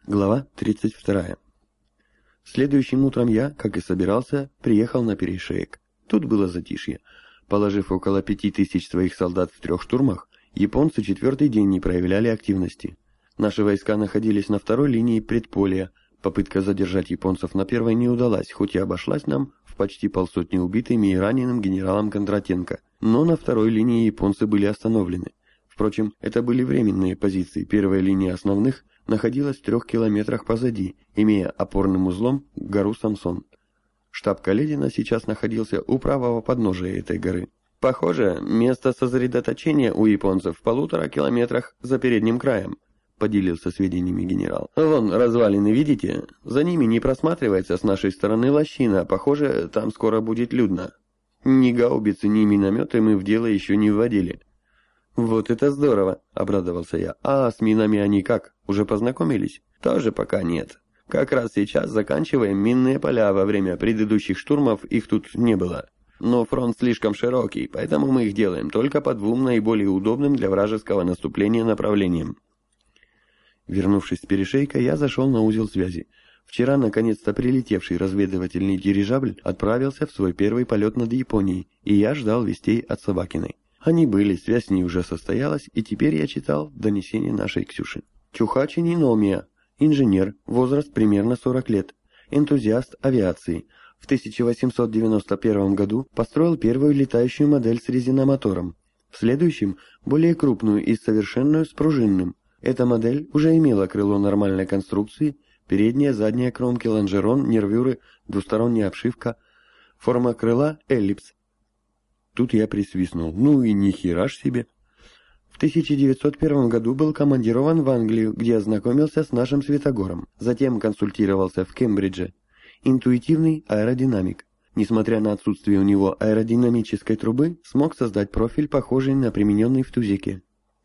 Глава 32. Следующим утром я, как и собирался, приехал на перешеек. Тут было затишье. Положив около 5000 своих солдат в 3 штурмах, японцы 4-й день не проявляли активности. Наши войска находились на 2-й линии предполя. Попытка задержать японцев на 1-й не удалась, хоть и обошлась нам в почти 150 убитыми и раненым генералом Кондратенко. Но на 2-й линии японцы были остановлены. Впрочем, это были временные позиции. 1-я линия основных находилась в 3 километрах позади, имея опорным узлом гору Самсон. Штаб Каледина сейчас находился у правого подножия этой горы. «Похоже, место сосредоточения у японцев в 1,5 километрах за передним краем», — поделился сведениями генерал. «Вон развалины, видите? За ними не просматривается с нашей стороны лощина, похоже, там скоро будет людно. Ни гаубицы, ни минометы мы в дело еще не вводили». «Вот это здорово!» — обрадовался я. «А с минами они как? Уже познакомились?» «Тоже пока нет. Как раз сейчас заканчиваем минные поля, во время предыдущих штурмов их тут не было. Но фронт слишком широкий, поэтому мы их делаем только по 2 наиболее удобным для вражеского наступления направлениям». Вернувшись с перешейка, я зашел на узел связи. Вчера, наконец-то, прилетевший разведывательный дирижабль отправился в свой 1-й полет над Японией, и я ждал вестей от Собакиной. Они были, связь с ней уже состоялась, и теперь я читал донесение нашей Ксюши. Чухачи Ниномия, инженер, возраст примерно 40 лет, энтузиаст авиации. В 1891 году построил первую летающую модель с резиномотором. В следующем – более крупную и совершенную с пружинным. Эта модель уже имела крыло нормальной конструкции, передняя, задняя кромки, лонжерон, нервюры, двусторонняя обшивка, форма крыла – эллипс. Тут я присвистнул. Ну и нихера ж себе. В 1901 году был командирован в Англию, где ознакомился с нашим Святогором. Затем консультировался в Кембридже. Интуитивный аэродинамик. Несмотря на отсутствие у него аэродинамической трубы, смог создать профиль, похожий на примененный в Тузеке.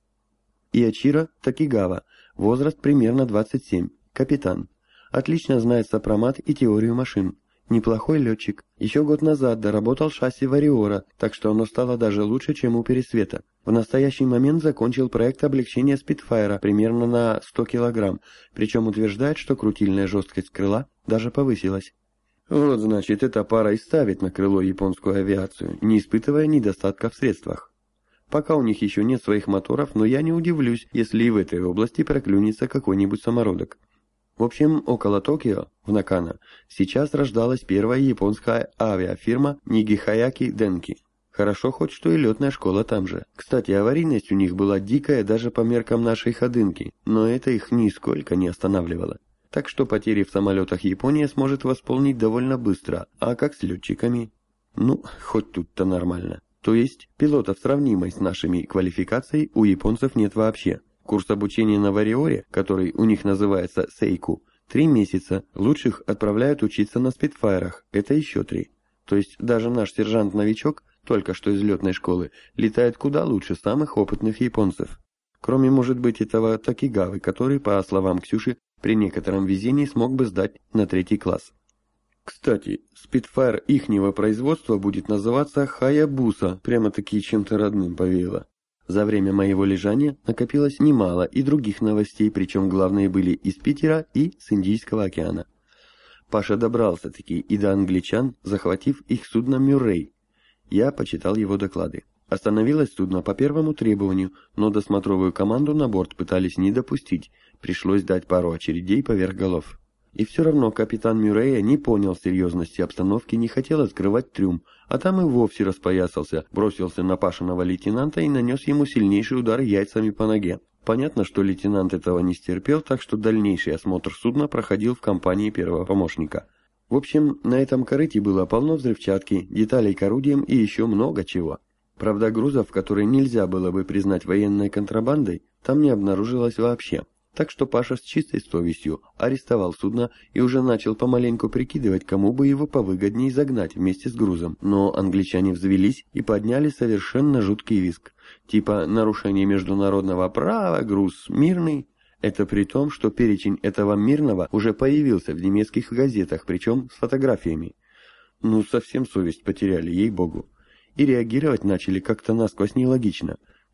Иочиро Такигава. Возраст примерно 27. Капитан. Отлично знает сопромат и теорию машин. Неплохой летчик. Еще год назад доработал шасси Вариора, так что оно стало даже лучше, чем у Пересвета. В настоящий момент закончил проект облегчения Спитфайра примерно на 100 килограмм, причем утверждает, что крутильная жесткость крыла даже повысилась. Вот значит, эта пара и ставит на крыло японскую авиацию, не испытывая недостатка в средствах. Пока у них еще нет своих моторов, но я не удивлюсь, если и в этой области проклюнется какой-нибудь самородок. В общем, около Токио, в Накано, сейчас рождалась первая японская авиафирма Нигихаяки Денки. Хорошо хоть что и летная школа там же. Кстати, аварийность у них была дикая даже по меркам нашей ходынки, но это их нисколько не останавливало. Так что потери в самолетах Япония сможет восполнить довольно быстро, а как с летчиками? Ну, хоть тут-то нормально. То есть, пилотов, сравнимой с нашими квалификацией, у японцев нет вообще. Курс обучения на Вариоре, который у них называется Сейку, 3 месяца. Лучших отправляют учиться на спитфайрах, это еще 3. То есть даже наш сержант-новичок, только что из летной школы, летает куда лучше самых опытных японцев. Кроме, может быть, этого Такигавы, который, по словам Ксюши, при некотором везении смог бы сдать на 3-й класс. Кстати, спитфайр ихнего производства будет называться Хаябуса, прямо-таки чем-то родным повеяло. За время моего лежания накопилось немало и других новостей, причем главные были из Питера и с Индийского океана. Паша добрался-таки и до англичан, захватив их судно «Мюррей». Я почитал его доклады. Остановилось судно по первому требованию, но досмотровую команду на борт пытались не допустить, пришлось дать пару очередей поверх голов. И все равно капитан Мюррея не понял серьезности обстановки, не хотел открывать трюм, а там и вовсе распоясался, бросился на Пашиного лейтенанта и нанес ему сильнейший удар яйцами по ноге. Понятно, что лейтенант этого не стерпел, так что дальнейший осмотр судна проходил в компании первого помощника. В общем, на этом корыте было полно взрывчатки, деталей к орудиям и еще много чего. Правда, грузов, которые нельзя было бы признать военной контрабандой, там не обнаружилось вообще. Так что Паша с чистой совестью арестовал судно и уже начал помаленьку прикидывать, кому бы его повыгоднее загнать вместе с грузом. Но англичане взвелись и подняли совершенно жуткий визг. Типа нарушение международного права, груз мирный. Это при том, что перечень этого мирного уже появился в немецких газетах, причем с фотографиями. Ну, совсем совесть потеряли, ей-богу. И реагировать начали как-то насквозь нелогично.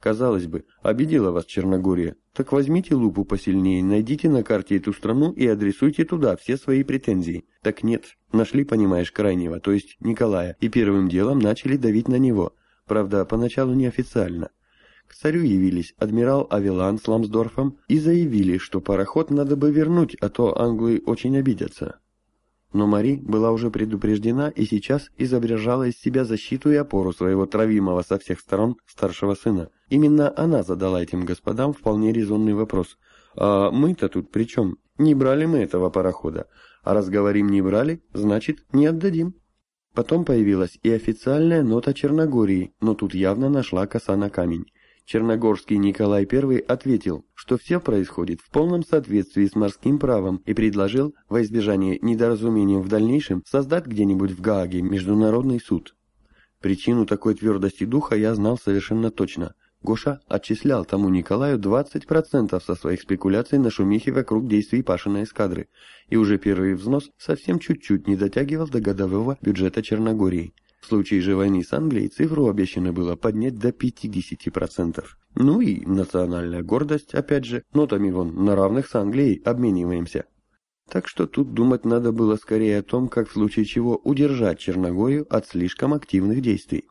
Казалось бы, обидела вас Черногория. Так возьмите лупу посильнее, найдите на карте эту страну и адресуйте туда все свои претензии. Так нет, нашли, понимаешь, крайнего, то есть Николая, и первым делом начали давить на него. Правда, поначалу неофициально. К царю явились адмирал Авелан с Ламсдорфом и заявили, что пароход надо бы вернуть, а то англы очень обидятся. Но Мари была уже предупреждена и сейчас изображала из себя защиту и опору своего травимого со всех сторон старшего сына. Именно она задала этим господам вполне резонный вопрос. «А мы-то тут при чем? Не брали мы этого парохода. А раз говорим не брали, значит не отдадим». Потом появилась и официальная нота Черногории, но тут явно нашла коса на камень. Черногорский Николай I ответил, что все происходит в полном соответствии с морским правом и предложил, во избежание недоразумениям в дальнейшем, создать где-нибудь в Гааге международный суд. Причину такой твердости духа я знал совершенно точно. Гоша отчислял тому Николаю 20% со своих спекуляций на шумихе вокруг действий Пашиной эскадры, и уже первый взнос совсем чуть-чуть не дотягивал до годового бюджета Черногории. В случае же войны с Англией цифру обещано было поднять до 50%. Ну и национальная гордость, опять же, нотами вон на равных с Англией обмениваемся. Так что тут думать надо было скорее о том, как в случае чего удержать Черногорию от слишком активных действий.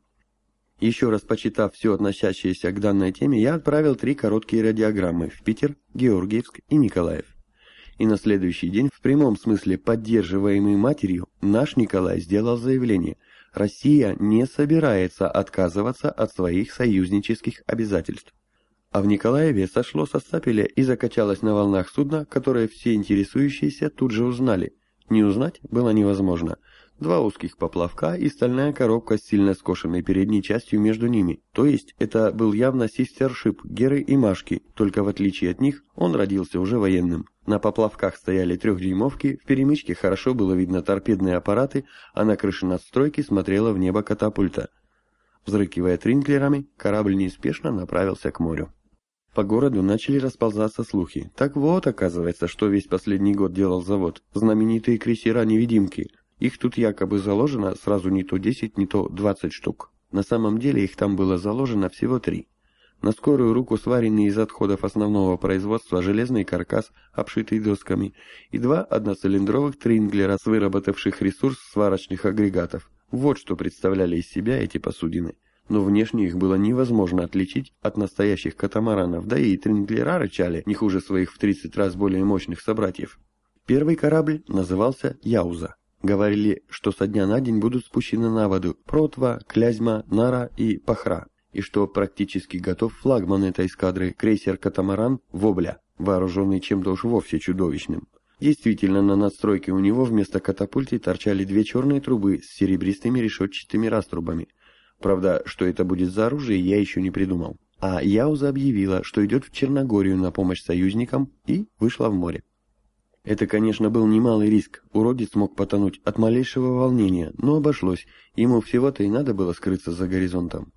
Еще раз почитав все относящееся к данной теме, я отправил 3 короткие радиограммы в Питер, Георгиевск и Николаев. И на следующий день, в прямом смысле поддерживаемый матерью, наш Николай сделал заявление: Россия не собирается отказываться от своих союзнических обязательств. А в Николаеве сошло со стапеля и закачалось на волнах судно, которое все интересующиеся тут же узнали. Не узнать было невозможно. 2 узких поплавка и стальная коробка с сильно скошенной передней частью между ними. То есть это был явно систершип Геры и Машки, только в отличие от них он родился уже военным. На поплавках стояли 3-дюймовки, в перемычке хорошо было видно торпедные аппараты, а на крыше надстройки смотрела в небо катапульта. Взрыкивая тринклерами, корабль неспешно направился к морю. По городу начали расползаться слухи. Так вот, оказывается, что весь последний год делал завод. Знаменитые крейсера-невидимки. Их тут якобы заложено сразу не то 10, не то 20 штук. На самом деле их там было заложено всего 3. На скорую руку сваренный из отходов основного производства железный каркас, обшитый досками, и 2 одноцилиндровых тринглера с выработавших ресурс сварочных агрегатов. Вот что представляли из себя эти посудины. Но внешне их было невозможно отличить от настоящих катамаранов, да и тринглера рычали не хуже своих в 30 раз более мощных собратьев. Первый корабль назывался «Яуза». Говорили, что со дня на день будут спущены на воду Протва, Клязьма, Нара и Пахра, и что практически готов флагман этой эскадры, крейсер-катамаран «Вобля», вооруженный чем-то уж вовсе чудовищным. Действительно, на надстройке у него вместо катапульты торчали 2 черные трубы с серебристыми решетчатыми раструбами. Правда, что это будет за оружие, я еще не придумал. А Яуза объявила, что идет в Черногорию на помощь союзникам, и вышла в море. Это, конечно, был немалый риск. Уродец мог потонуть от малейшего волнения, но обошлось. Ему всего-то и надо было скрыться за горизонтом.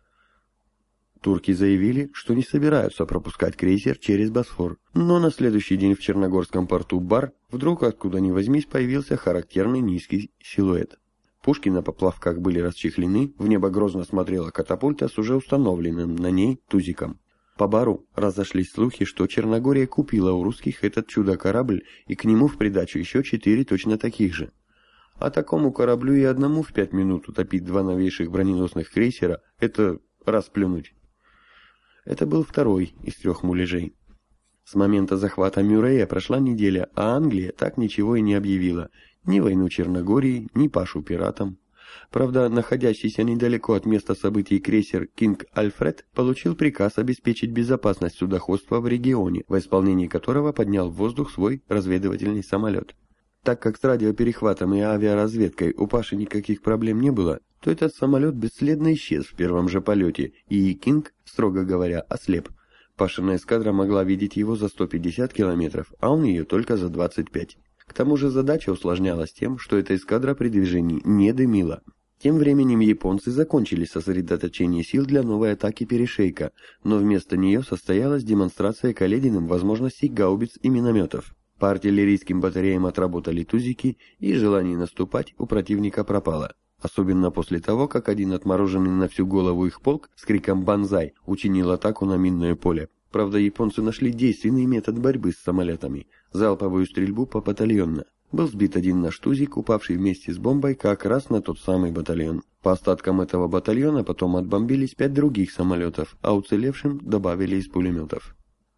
Турки заявили, что не собираются пропускать крейсер через Босфор. Но на следующий день в Черногорском порту Бар вдруг откуда ни возьмись появился характерный низкий силуэт. Пушки на поплавках были расчехлены, в небо грозно смотрела катапульта с уже установленным на ней тузиком. По Бару разошлись слухи, что Черногория купила у русских этот чудо-корабль и к нему в придачу еще 4 точно таких же. А такому кораблю и одному в 5 минут утопить 2 новейших броненосных крейсера – это расплюнуть. Это был второй из 3 муляжей. С момента захвата Мюррея прошла неделя, а Англия так ничего и не объявила. Ни войну Черногории, ни Пашу пиратам. Правда, находящийся недалеко от места событий крейсер «Кинг Альфред» получил приказ обеспечить безопасность судоходства в регионе, во исполнении которого поднял в воздух свой разведывательный самолет. Так как с радиоперехватом и авиаразведкой у Паши никаких проблем не было, то этот самолет бесследно исчез в первом же полете, и «Кинг», строго говоря, ослеп. Пашина эскадра могла видеть его за 150 километров, а он ее только за 25. К тому же задача усложнялась тем, что эта эскадра при движении не дымила. Тем временем японцы закончили сосредоточение сил для новой атаки перешейка, но вместо нее состоялась демонстрация Калединым возможностей гаубиц и минометов. По артиллерийским батареям отработали тузики, и желание наступать у противника пропало. особенно после того, как один отмороженный на всю голову их полк с криком «Бонзай» учинил атаку на минное поле. Правда, японцы нашли действенный метод борьбы с самолетами – залповую стрельбу попатальонно. Был сбит один наш тузик, упавший вместе с бомбой как раз на тот самый батальон. По остаткам этого батальона потом отбомбились 5 других самолетов, а уцелевшим добавили из пулеметов.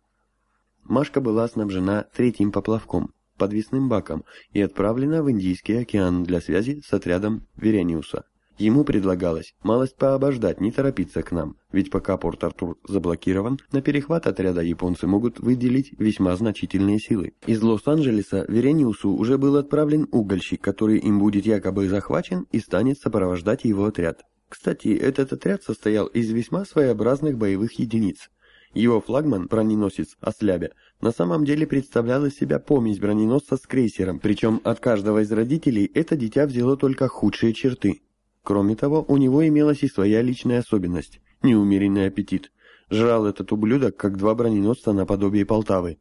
Машка была снабжена 3-м поплавком, подвесным баком, и отправлена в Индийский океан для связи с отрядом Верениуса. Ему предлагалось малость пообождать, не торопиться к нам, ведь пока Порт-Артур заблокирован, на перехват отряда японцы могут выделить весьма значительные силы. Из Лос-Анджелеса Верениусу уже был отправлен угольщик, который им будет якобы захвачен и станет сопровождать его отряд. Кстати, этот отряд состоял из весьма своеобразных боевых единиц. Его флагман, броненосец Ослябя, на самом деле представлял из себя помесь броненосца с крейсером, причем от каждого из родителей это дитя взяло только худшие черты. Кроме того, у него имелась и своя личная особенность – неумеренный аппетит. Жрал этот ублюдок, как 2 броненосца наподобие Полтавы.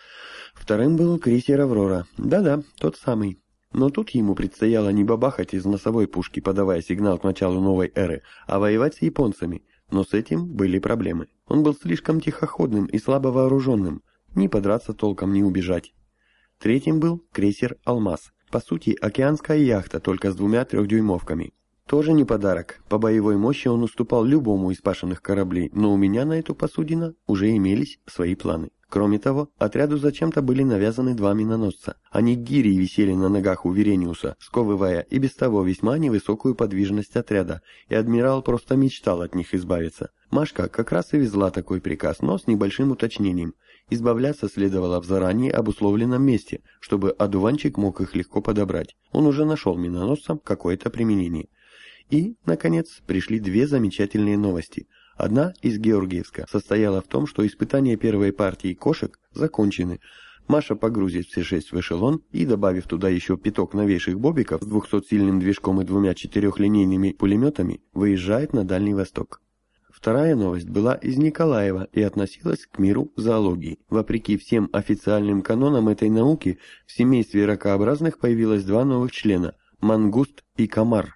Вторым был крейсер «Аврора». Да-да, тот самый. Но тут ему предстояло не бабахать из носовой пушки, подавая сигнал к началу новой эры, а воевать с японцами. Но с этим были проблемы. Он был слишком тихоходным и слабо вооруженным. Ни подраться толком, ни убежать. Третьим был крейсер «Алмаз». По сути, океанская яхта, только с 2 3-дюймовками. Тоже не подарок. По боевой мощи он уступал любому из пашенных кораблей, но у меня на эту посудину уже имелись свои планы. Кроме того, отряду зачем-то были навязаны 2 миноносца. Они гирей висели на ногах у Верениуса, сковывая и без того весьма невысокую подвижность отряда, и адмирал просто мечтал от них избавиться. Машка как раз и везла такой приказ, но с небольшим уточнением. Избавляться следовало в заранее обусловленном месте, чтобы одуванчик мог их легко подобрать. Он уже нашел миноносцам какое-то применение. И, наконец, пришли 2 замечательные новости. Одна из Георгиевска состояла в том, что испытания первой партии кошек закончены. Маша погрузит все 6 в эшелон и, добавив туда еще 5 новейших бобиков с 200-сильным движком и 2 4-линейными пулеметами, выезжает на Дальний Восток. Вторая новость была из Николаева и относилась к миру зоологии. Вопреки всем официальным канонам этой науки, в семействе ракообразных появилось 2 новых члена – мангуст и комар.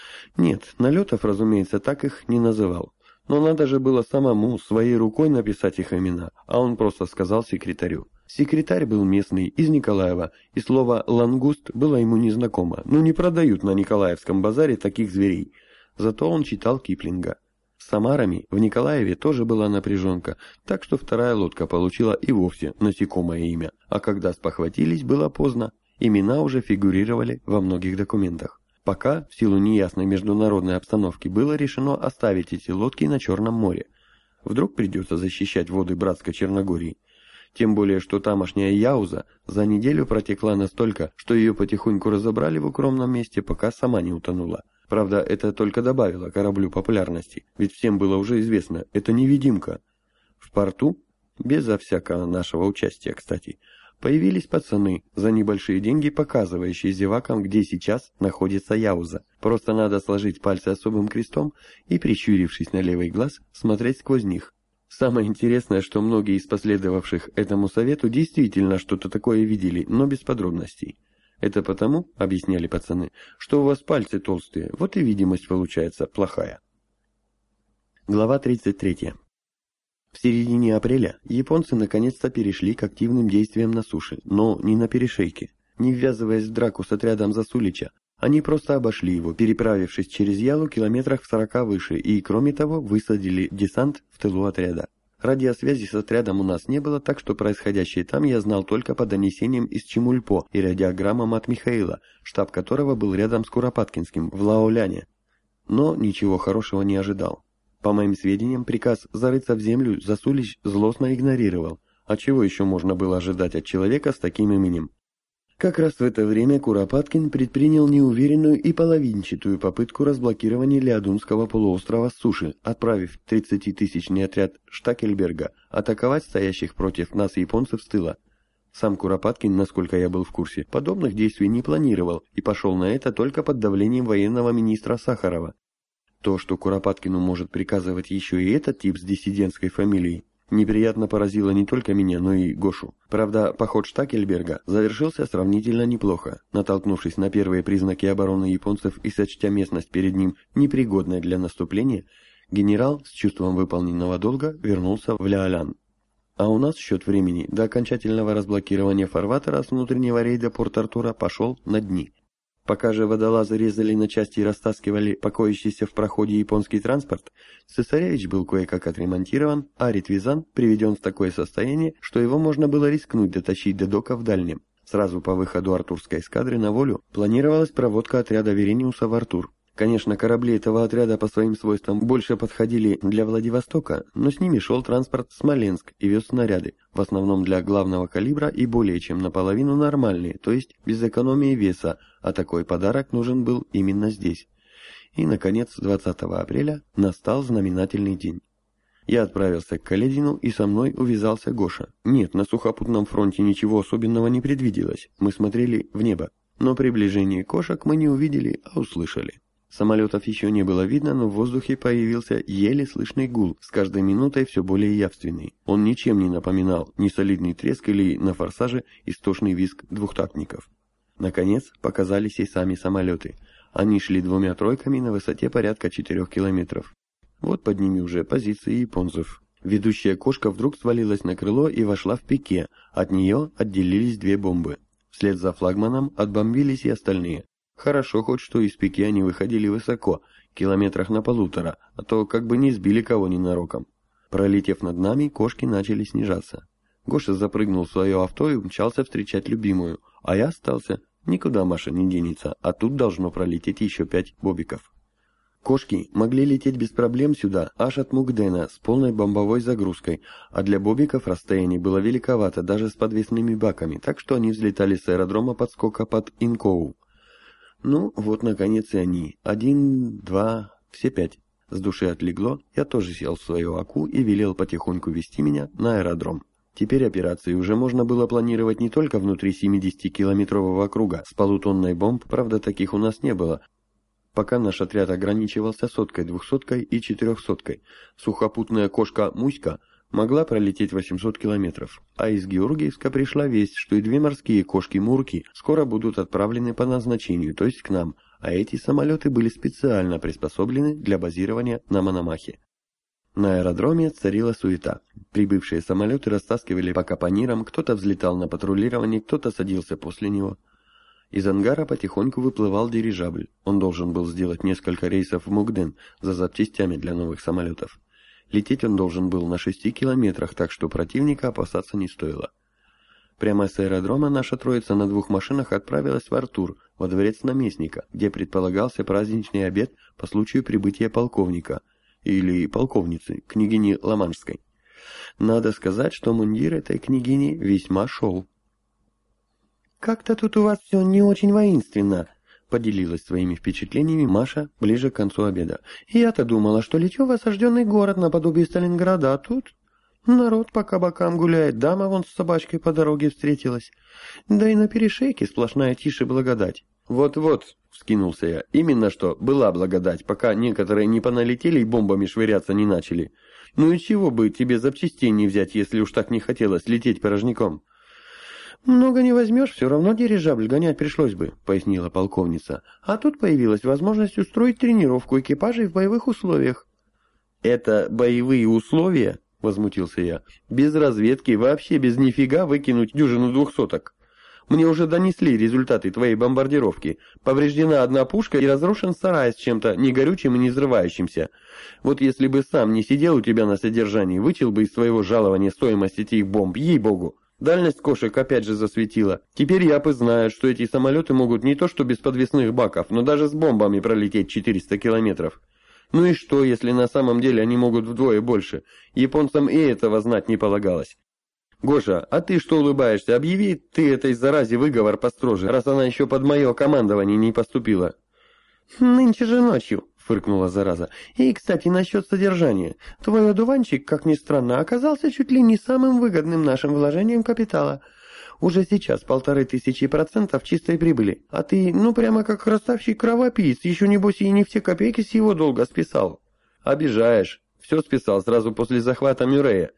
Нет, Налетов, разумеется, так их не называл. Но надо же было самому своей рукой написать их имена, а он просто сказал секретарю. Секретарь был местный, из Николаева, и слово «лангуст» было ему незнакомо. Ну не продают на Николаевском базаре таких зверей. Зато он читал Киплинга. С Самарами в Николаеве тоже была напряженка, так что вторая лодка получила и вовсе насекомое имя. А когда спохватились, было поздно. Имена уже фигурировали во многих документах. Пока, в силу неясной международной обстановки, было решено оставить эти лодки на Черном море. Вдруг придется защищать воды братской Черногории. Тем более, что тамошняя Яуза за неделю протекла настолько, что ее потихоньку разобрали в укромном месте, пока сама не утонула. Правда, это только добавило кораблю популярности, ведь всем было уже известно, это невидимка. В порту, безо всякого нашего участия, кстати, появились пацаны, за небольшие деньги показывающие зевакам, где сейчас находится Яуза. Просто надо сложить пальцы особым крестом и, прищурившись на левый глаз, смотреть сквозь них. Самое интересное, что многие из последовавших этому совету действительно что-то такое видели, но без подробностей. Это потому, объясняли пацаны, что у вас пальцы толстые, вот и видимость получается плохая. Глава 33. В середине апреля японцы наконец-то перешли к активным действиям на суше, но не на перешейке. Не ввязываясь в драку с отрядом Засулича, они просто обошли его, переправившись через Ялу километрах в 40 выше, и, кроме того, высадили десант в тылу отряда. Радиосвязи с отрядом у нас не было, так что происходящее там я знал только по донесениям из Чемульпо и радиограммам от Михаила, штаб которого был рядом с Куропаткинским, в Лаоляне. Но ничего хорошего не ожидал. По моим сведениям, приказ зарыться в землю Засулич злостно игнорировал. А чего еще можно было ожидать от человека с таким именем? Как раз в это время Куропаткин предпринял неуверенную и половинчатую попытку разблокирования Леодунского полуострова с суши, отправив 30-тысячный отряд Штакельберга атаковать стоящих против нас японцев с тыла. Сам Куропаткин, насколько я был в курсе, подобных действий не планировал и пошел на это только под давлением военного министра Сахарова. То, что Куропаткину может приказывать еще и этот тип с диссидентской фамилией, неприятно поразило не только меня, но и Гошу. Правда, поход Штакельберга завершился сравнительно неплохо. Натолкнувшись на первые признаки обороны японцев и сочтя местность перед ним непригодной для наступления, генерал с чувством выполненного долга вернулся в Ля-Алян. А у нас счет времени до окончательного разблокирования фарватера с внутреннего рейда Порт-Артура пошел на дни. Пока же водолазы резали на части и растаскивали покоящийся в проходе японский транспорт, Цесаревич был кое-как отремонтирован, а Ритвизан приведен в такое состояние, что его можно было рискнуть дотащить до дока в Дальнем. Сразу по выходу артурской эскадры на волю планировалась проводка отряда Верениуса в Артур. Конечно, корабли этого отряда по своим свойствам больше подходили для Владивостока, но с ними шел транспорт в Смоленск и вез снаряды, в основном для главного калибра и более чем наполовину нормальные, то есть без экономии веса, а такой подарок нужен был именно здесь. И, наконец, 20 апреля настал знаменательный день. Я отправился к Каледину, и со мной увязался Гоша. Нет, на сухопутном фронте ничего особенного не предвиделось, мы смотрели в небо, но приближение кошек мы не увидели, а услышали. Самолетов еще не было видно, но в воздухе появился еле слышный гул, с каждой минутой все более явственный. Он ничем не напоминал ни солидный треск или на форсаже истошный визг двухтактников. Наконец показались и сами самолеты. Они шли двумя тройками на высоте порядка 4 километров. Вот под ними уже позиции японцев. Ведущая кошка вдруг свалилась на крыло и вошла в пике. От нее отделились 2 бомбы. Вслед за флагманом отбомбились и остальные. Хорошо хоть что из пике они выходили высоко, километрах на 1,5, а то как бы не сбили кого ненароком. Пролетев над нами, кошки начали снижаться. Гоша запрыгнул в свое авто и умчался встречать любимую, а я остался. Никуда Маша не денется, а тут должно пролететь еще 5 бобиков. Кошки могли лететь без проблем сюда, аж от Мукдена, с полной бомбовой загрузкой, а для бобиков расстояние было великовато даже с подвесными баками, так что они взлетали с аэродрома подскока под Инкоу. Ну, вот наконец и они. 1, 2, все 5. С души отлегло, я тоже сел в свою Аку и велел потихоньку вести меня на аэродром. Теперь операции уже можно было планировать не только внутри 70-километрового круга с полутонной бомб, правда таких у нас не было. Пока наш отряд ограничивался 100-кой, 200-кой и 400-кой. Сухопутная кошка Муська могла пролететь 800 километров, а из Георгиевска пришла весть, что и 2 морские кошки-мурки скоро будут отправлены по назначению, то есть к нам, а эти самолеты были специально приспособлены для базирования на Мономахе. На аэродроме царила суета. Прибывшие самолеты растаскивали по капонирам, кто-то взлетал на патрулирование, кто-то садился после него. Из ангара потихоньку выплывал дирижабль. Он должен был сделать несколько рейсов в Мукден за запчастями для новых самолетов. Лететь он должен был на 6 километрах, так что противника опасаться не стоило. Прямо с аэродрома наша троица на 2 машинах отправилась в Артур, во дворец наместника, где предполагался праздничный обед по случаю прибытия полковника, или полковницы, княгини Ла-Маншской. Надо сказать, что мундир этой княгини весьма шел. «Как-то тут у вас все не очень воинственно», — поделилась своими впечатлениями Маша ближе к концу обеда. «Я-то думала, что лечу в осажденный город наподобие Сталинграда, а тут народ по кабакам гуляет, дама вон с собачкой по дороге встретилась. Да и на перешейке сплошная тишь и благодать». «Вот-вот», — вскинулся я, — «именно что была благодать, пока некоторые не поналетели и бомбами швыряться не начали. Ну и чего бы тебе запчастей не взять, если уж так не хотелось лететь порожняком?» «Много не возьмешь, все равно дирижабль гонять пришлось бы», — пояснила полковница. «А тут появилась возможность устроить тренировку экипажей в боевых условиях». «Это боевые условия?» — возмутился я. «Без разведки, вообще без нифига выкинуть дюжину 200-ок. Мне уже донесли результаты твоей бомбардировки. Повреждена 1 пушка и разрушен сарай с чем-то негорючим и не взрывающимся. Вот если бы сам не сидел у тебя на содержании, вычел бы из своего жалования стоимость этих бомб, ей-богу. Дальность кошек опять же засветила. Теперь япы знают, что эти самолеты могут не то что без подвесных баков, но даже с бомбами пролететь 400 километров. Ну и что, если на самом деле они могут вдвое больше? Японцам и этого знать не полагалось. Гоша, а ты что улыбаешься? Объяви ты этой заразе выговор построже, раз она еще под мое командование не поступила. «Нынче же ночью», — фыркнула зараза. «И, кстати, насчет содержания. Твой одуванчик, как ни странно, оказался чуть ли не самым выгодным нашим вложением капитала. Уже сейчас 1500% чистой прибыли. А ты, ну прямо как ростовщик кровопийц, еще небось и не все копейки с его долга списал». «Обижаешь. Все списал сразу после захвата Мюррея.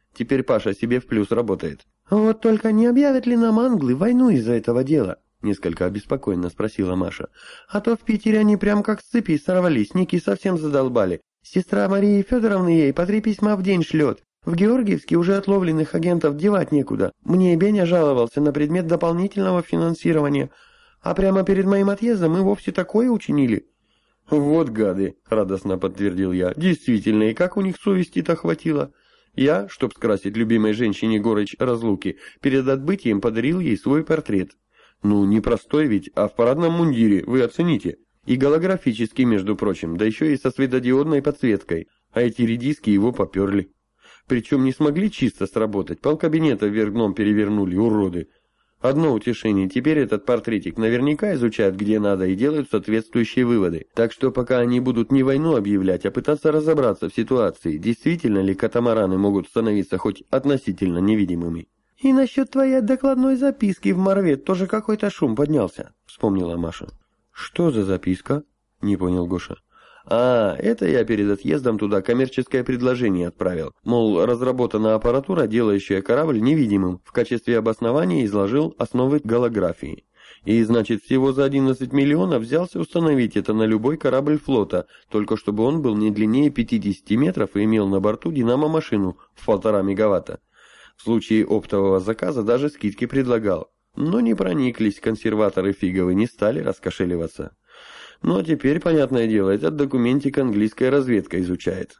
Теперь Паша себе в плюс работает. «Вот только не объявят ли нам англы войну из-за этого дела?» Несколько обеспокоенно спросила Маша. «А то в Питере они прям как с цепи сорвались, Ники совсем задолбали. Сестра Марии Федоровны ей по 3 письма в день шлет. В Георгиевске уже отловленных агентов девать некуда. Мне Беня жаловался на предмет дополнительного финансирования. А прямо перед моим отъездом мы вовсе такое учинили». «Вот гады», — радостно подтвердил я. «Действительно, и как у них совести-то хватило?» Я, чтоб скрасить любимой женщине горечь разлуки, перед отбытием подарил ей свой портрет. Ну, не простой ведь, а в парадном мундире, вы оцените. И голографический, между прочим, да еще и со светодиодной подсветкой. А эти редиски его поперли. Причем не смогли чисто сработать, полкабинета вверх дном перевернули, уроды. Одно утешение, теперь этот портретик наверняка изучают где надо и делают соответствующие выводы. Так что пока они будут не войну объявлять, а пытаться разобраться в ситуации, действительно ли катамараны могут становиться хоть относительно невидимыми. «И насчет твоей докладной записки в Морве тоже какой-то шум поднялся», — вспомнила Маша. «Что за записка?» — не понял Гоша. «А, это я перед отъездом туда коммерческое предложение отправил. Мол, разработана аппаратура, делающая корабль невидимым. В качестве обоснования изложил основы голографии. И, значит, всего за 11 миллионов взялся установить это на любой корабль флота, только чтобы он был не длиннее 50 метров и имел на борту динамо-машину в 1,5 мегаватта. В случае оптового заказа даже скидки предлагал. Но не прониклись консерваторы фиговы, не стали раскошеливаться. Ну а теперь, понятное дело, этот документик английская разведка изучает».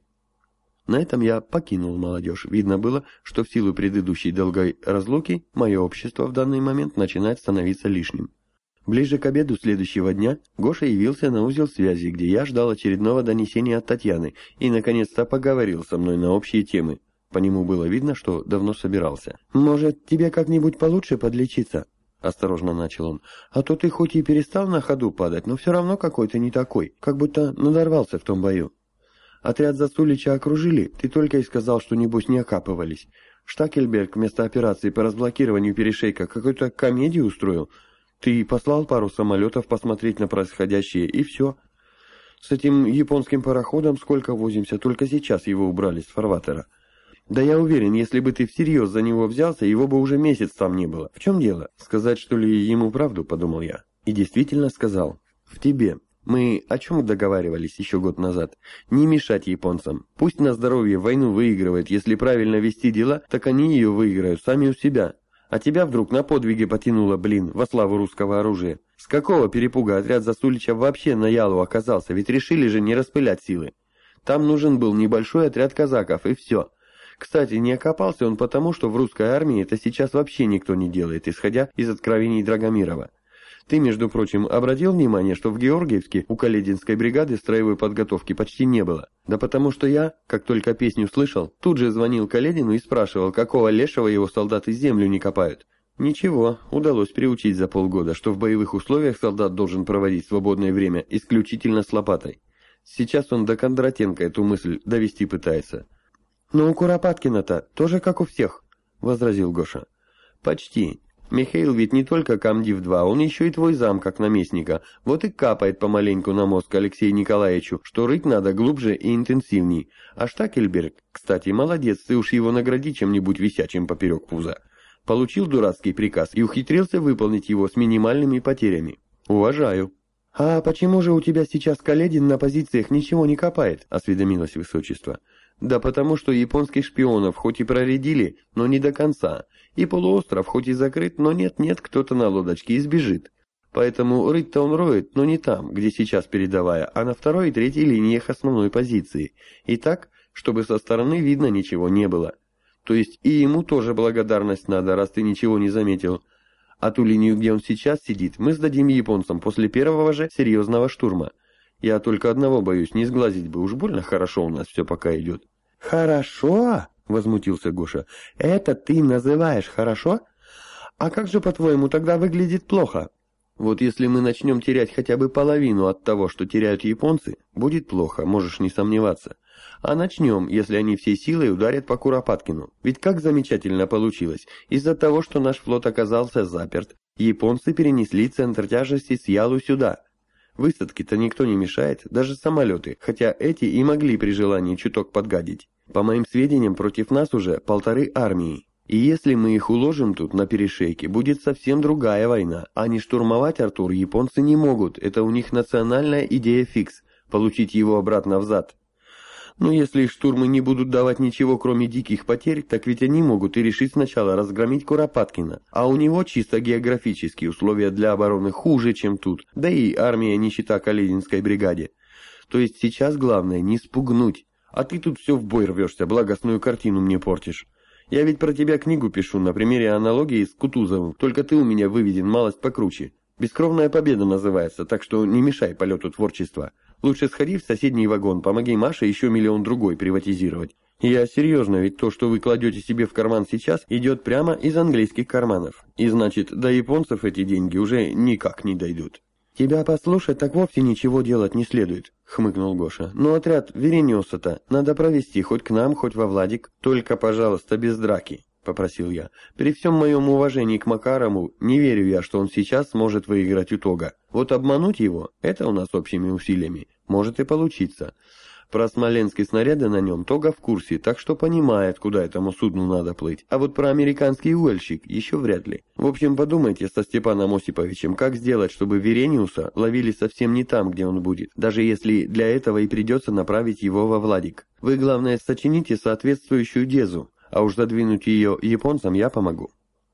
На этом я покинул молодежь. Видно было, что в силу предыдущей долгой разлуки мое общество в данный момент начинает становиться лишним. Ближе к обеду следующего дня Гоша явился на узел связи, где я ждал очередного донесения от Татьяны и наконец-то поговорил со мной на общие темы. По нему было видно, что давно собирался. «Может, тебе как-нибудь получше подлечиться?» — осторожно начал он. «А то ты хоть и перестал на ходу падать, но все равно какой-то не такой, как будто надорвался в том бою. Отряд Засулича окружили, ты только и сказал, что небось не окапывались. Штакельберг вместо операции по разблокированию перешейка какую-то комедию устроил. Ты послал пару самолетов посмотреть на происходящее, и все. С этим японским пароходом сколько возимся, только сейчас его убрали с фарватера. Да я уверен, если бы ты всерьез за него взялся, его бы уже месяц там не было. В чем дело? Сказать, что ли, ему правду, подумал я. И действительно сказал. В тебе. Мы о чем договаривались еще год назад? Не мешать японцам. Пусть на здоровье войну выигрывает. Если правильно вести дела, так они ее выиграют сами у себя. А тебя вдруг на подвиги потянуло, блин, во славу русского оружия. С какого перепуга отряд Засулича вообще на Ялу оказался? Ведь решили же не распылять силы. Там нужен был небольшой отряд казаков, и все. Кстати, не окопался он потому, что в русской армии это сейчас вообще никто не делает, исходя из откровений Драгомирова. Ты, между прочим, обратил внимание, что в Георгиевске у Калединской бригады строевой подготовки почти не было? Да потому что я, как только песню слышал, тут же звонил Каледину и спрашивал, какого лешего его солдаты землю не копают. Ничего, удалось приучить за полгода, что в боевых условиях солдат должен проводить свободное время исключительно с лопатой. Сейчас он до Кондратенко эту мысль довести пытается. «Но у Куропаткина-то тоже как у всех», — возразил Гоша. «Почти. Михаил ведь не только комдив-2, он еще и твой зам как наместника. Вот и капает помаленьку на мозг Алексею Николаевичу, что рыть надо глубже и интенсивней. А Штакельберг, кстати, молодец, ты уж его награди чем-нибудь висячим поперек пуза. Получил дурацкий приказ и ухитрился выполнить его с минимальными потерями. Уважаю». «А почему же у тебя сейчас Каледин на позициях ничего не копает?» — осведомилось высочество. «Да потому что японских шпионов хоть и проредили, но не до конца, и полуостров хоть и закрыт, но нет-нет, кто-то на лодочке избежит. Поэтому рыть-то он роет, но не там, где сейчас передовая, а на второй и третьей линиях основной позиции. И так, чтобы со стороны видно ничего не было. То есть и ему тоже благодарность надо, раз ты ничего не заметил. А ту линию, где он сейчас сидит, мы сдадим японцам после первого же серьезного штурма. Я только одного боюсь, не сглазить бы, уж больно хорошо у нас все пока идет». «Хорошо?» — возмутился Гоша. «Это ты называешь хорошо? А как же, по-твоему, тогда выглядит плохо?» «Вот если мы начнем терять хотя бы половину от того, что теряют японцы, будет плохо, можешь не сомневаться. А начнем, если они всей силой ударят по Куропаткину. Ведь как замечательно получилось. Из-за того, что наш флот оказался заперт, японцы перенесли центр тяжести с Ялу сюда. Высадки-то никто не мешает, даже самолеты, хотя эти и могли при желании чуток подгадить. По моим сведениям, против нас уже 1,5 армии. И если мы их уложим тут на перешейке, будет совсем другая война. А не штурмовать Артур японцы не могут, это у них национальная идея фикс, получить его обратно взад. Но если их штурмы не будут давать ничего, кроме диких потерь, так ведь они могут и решить сначала разгромить Куропаткина. А у него чисто географические условия для обороны хуже, чем тут, да и армия не счета Калининской бригаде. То есть сейчас главное не спугнуть, а ты тут все в бой рвешься, благостную картину мне портишь. Я ведь про тебя книгу пишу на примере аналогии с Кутузовым, только ты у меня выведен малость покруче. «Бескровная победа» называется, так что не мешай полету творчества. Лучше сходи в соседний вагон, помоги Маше еще миллион другой приватизировать. Я серьезно, ведь то, что вы кладете себе в карман сейчас, идет прямо из английских карманов. И значит, до японцев эти деньги уже никак не дойдут. «Тебя послушать, так вовсе ничего делать не следует», — хмыкнул Гоша. «Но отряд Верениуса-то надо провести хоть к нам, хоть во Владик. Только, пожалуйста, без драки», — попросил я. «При всем моем уважении к Макарову, не верю я, что он сейчас сможет выиграть у Тога. Вот обмануть его — это у нас общими усилиями. Может и получиться. Про смоленские снаряды на нем Тога в курсе, так что понимает, куда этому судну надо плыть. А вот про американский уэльщик еще вряд ли. В общем, подумайте со Степаном Осиповичем, как сделать, чтобы Верениуса ловили совсем не там, где он будет, даже если для этого и придется направить его во Владик. Вы, главное, сочините соответствующую дезу, а уж задвинуть ее японцам я помогу».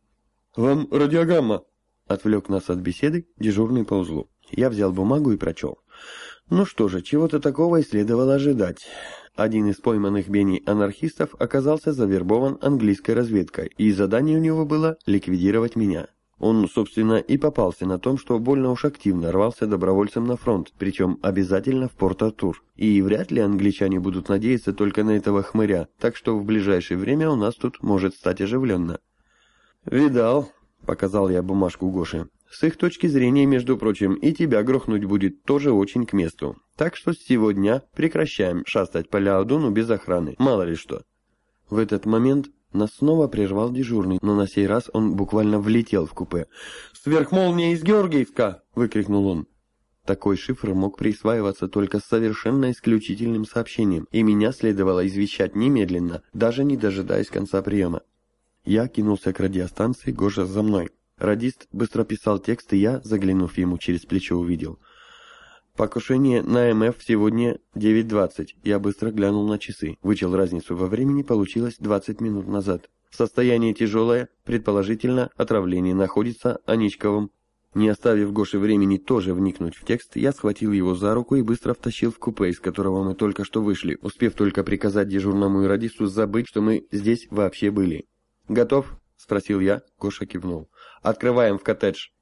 «Вам радиограмма», — отвлек нас от беседы дежурный по узлу. Я взял бумагу и прочел. Ну что же, чего-то такого и следовало ожидать. Один из пойманных Бени-анархистов оказался завербован английской разведкой, и задание у него было ликвидировать меня. Он, собственно, и попался на том, что больно уж активно рвался добровольцем на фронт, причем обязательно в Порт-Артур. И вряд ли англичане будут надеяться только на этого хмыря, так что в ближайшее время у нас тут может стать оживленно. «Видал», — показал я бумажку Гоше. «С их точки зрения, между прочим, и тебя грохнуть будет тоже очень к месту. Так что с сегодня прекращаем шастать по Ляодуну без охраны, мало ли что». В этот момент нас снова прервал дежурный, но на сей раз он буквально влетел в купе. «Сверхмолния из Георгиевска!» — выкрикнул он. Такой шифр мог присваиваться только с совершенно исключительным сообщением, и меня следовало извещать немедленно, даже не дожидаясь конца приема. Я кинулся к радиостанции, Гоша за мной. Радист быстро писал текст, и я, заглянув ему через плечо, увидел. «Покушение на МФ сегодня 9:20. Я быстро глянул на часы. Вычел разницу во времени, получилось 20 минут назад. Состояние тяжелое, предположительно, отравление находится Аничковым». Не оставив Гоше времени тоже вникнуть в текст, я схватил его за руку и быстро втащил в купе, из которого мы только что вышли, успев только приказать дежурному и радисту забыть, что мы здесь вообще были. «Готов?» — спросил я. Гоша кивнул. «Открываем в коттедж».